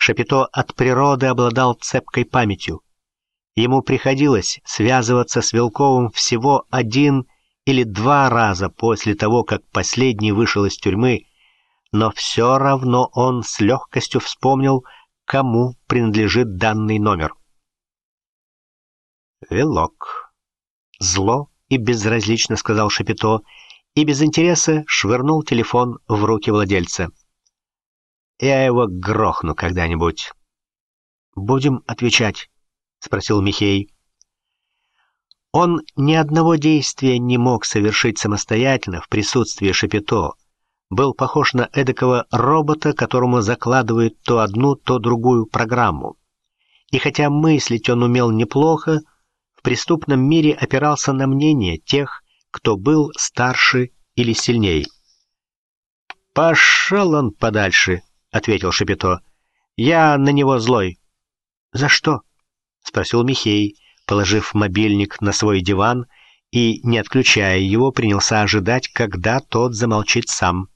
Шапито от природы обладал цепкой памятью. Ему приходилось связываться с Вилковым всего 1 или 2 раза после того, как последний вышел из тюрьмы, но все равно он с легкостью вспомнил, кому принадлежит данный номер. «Вилок». «Зло и безразлично», — сказал Шапито, и без интереса швырнул телефон в руки владельца. «Я его грохну когда-нибудь». «Будем отвечать?» — спросил Михей. Он ни одного действия не мог совершить самостоятельно в присутствии Шапито. Был похож на эдакого робота, которому закладывают то одну, то другую программу. И хотя мыслить он умел неплохо, в преступном мире опирался на мнение тех, кто был старше или сильней. «Пошел он подальше», — ответил Шапито. «Я на него злой». «За что?» — спросил Михей, положив мобильник на свой диван и, не отключая его, принялся ожидать, когда тот замолчит сам.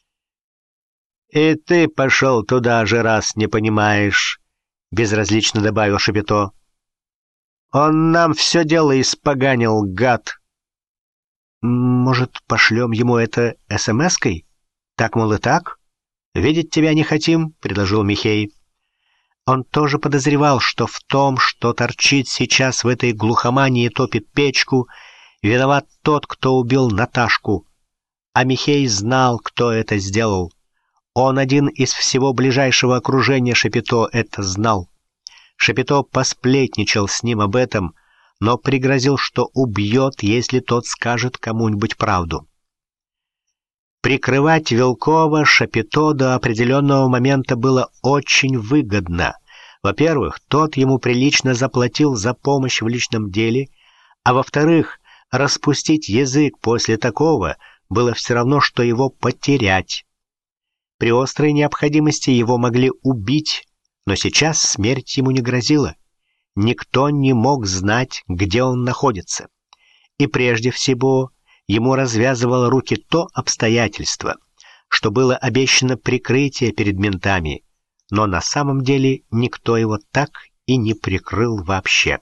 «И ты пошел туда же, раз не понимаешь», — безразлично добавил Шапито. «Он нам все дело испоганил, гад». «Может, пошлем ему это СМС-кой? Так, мол, и так? Видеть тебя не хотим», — предложил Михей. Он тоже подозревал, что в том, что торчит сейчас в этой глухомании и топит печку, виноват тот, кто убил Наташку. А Михей знал, кто это сделал. Он один из всего ближайшего окружения Шапито это знал. Шапито посплетничал с ним об этом, но пригрозил, что убьет, если тот скажет кому-нибудь правду. Прикрывать Вилкова Шапито до определенного момента было очень выгодно. Во-первых, тот ему прилично заплатил за помощь в личном деле, а во-вторых, распустить язык после такого было все равно, что его потерять. При острой необходимости его могли убить, но сейчас смерть ему не грозила. Никто не мог знать, где он находится. И прежде всего ему развязывало руки то обстоятельство, что было обещано прикрытие перед ментами, но на самом деле никто его так и не прикрыл вообще.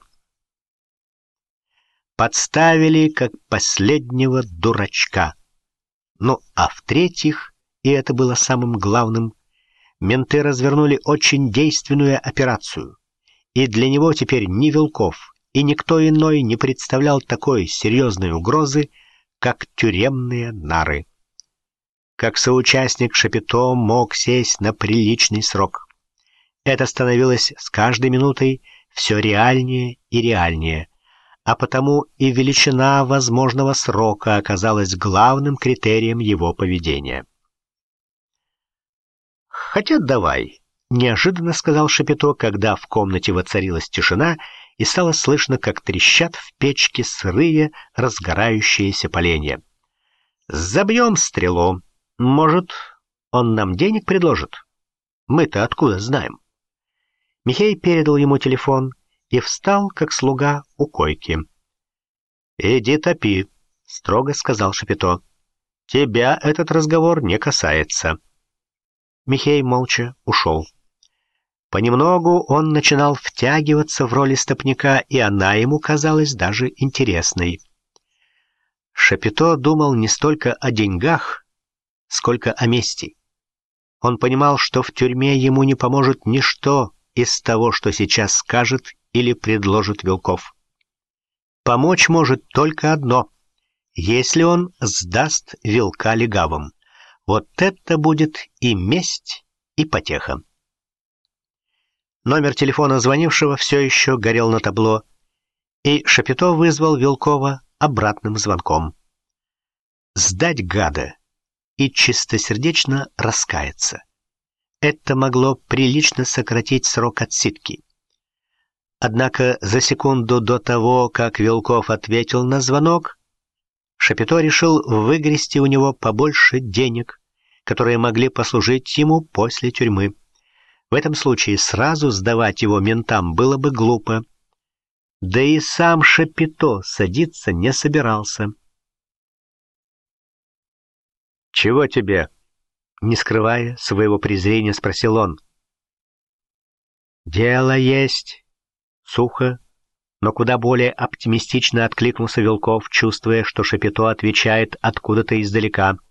Подставили как последнего дурачка. Ну, а в-третьих, и это было самым главным, менты развернули очень действенную операцию, и для него теперь ни Вилков и никто иной не представлял такой серьезной угрозы, как тюремные нары. Как соучастник Шапито мог сесть на приличный срок. Это становилось с каждой минутой все реальнее и реальнее, а потому и величина возможного срока оказалась главным критерием его поведения. «Хотя давай», — неожиданно сказал Шапито, когда в комнате воцарилась тишина и стало слышно, как трещат в печке сырые разгорающиеся поленья. «Забьем стрелу. Может, он нам денег предложит? Мы-то откуда знаем?» Михей передал ему телефон и встал, как слуга, у койки. «Иди топи», — строго сказал Шапито. «Тебя этот разговор не касается». Михей молча ушел. Понемногу он начинал втягиваться в роль истопника, и она ему казалась даже интересной. Шапито думал не столько о деньгах, сколько о мести. Он понимал, что в тюрьме ему не поможет ничто из того, что сейчас скажет или предложит Вилков. Помочь может только одно — если он сдаст Вилка легавым. Вот это будет и месть, и потеха. Номер телефона звонившего все еще горел на табло, и Шапито вызвал Вилкова обратным звонком. Сдать гада и чистосердечно раскаяться. Это могло прилично сократить срок отсидки. Однако за секунду до того, как Вилков ответил на звонок, Шапито решил выгрести у него побольше денег, которые могли послужить ему после тюрьмы. В этом случае сразу сдавать его ментам было бы глупо. Да и сам Шапито садиться не собирался. «Чего тебе?» — не скрывая своего презрения, спросил он. «Дело есть!» Сухо, но куда более оптимистично откликнулся Вилков, чувствуя, что Шапито отвечает откуда-то издалека.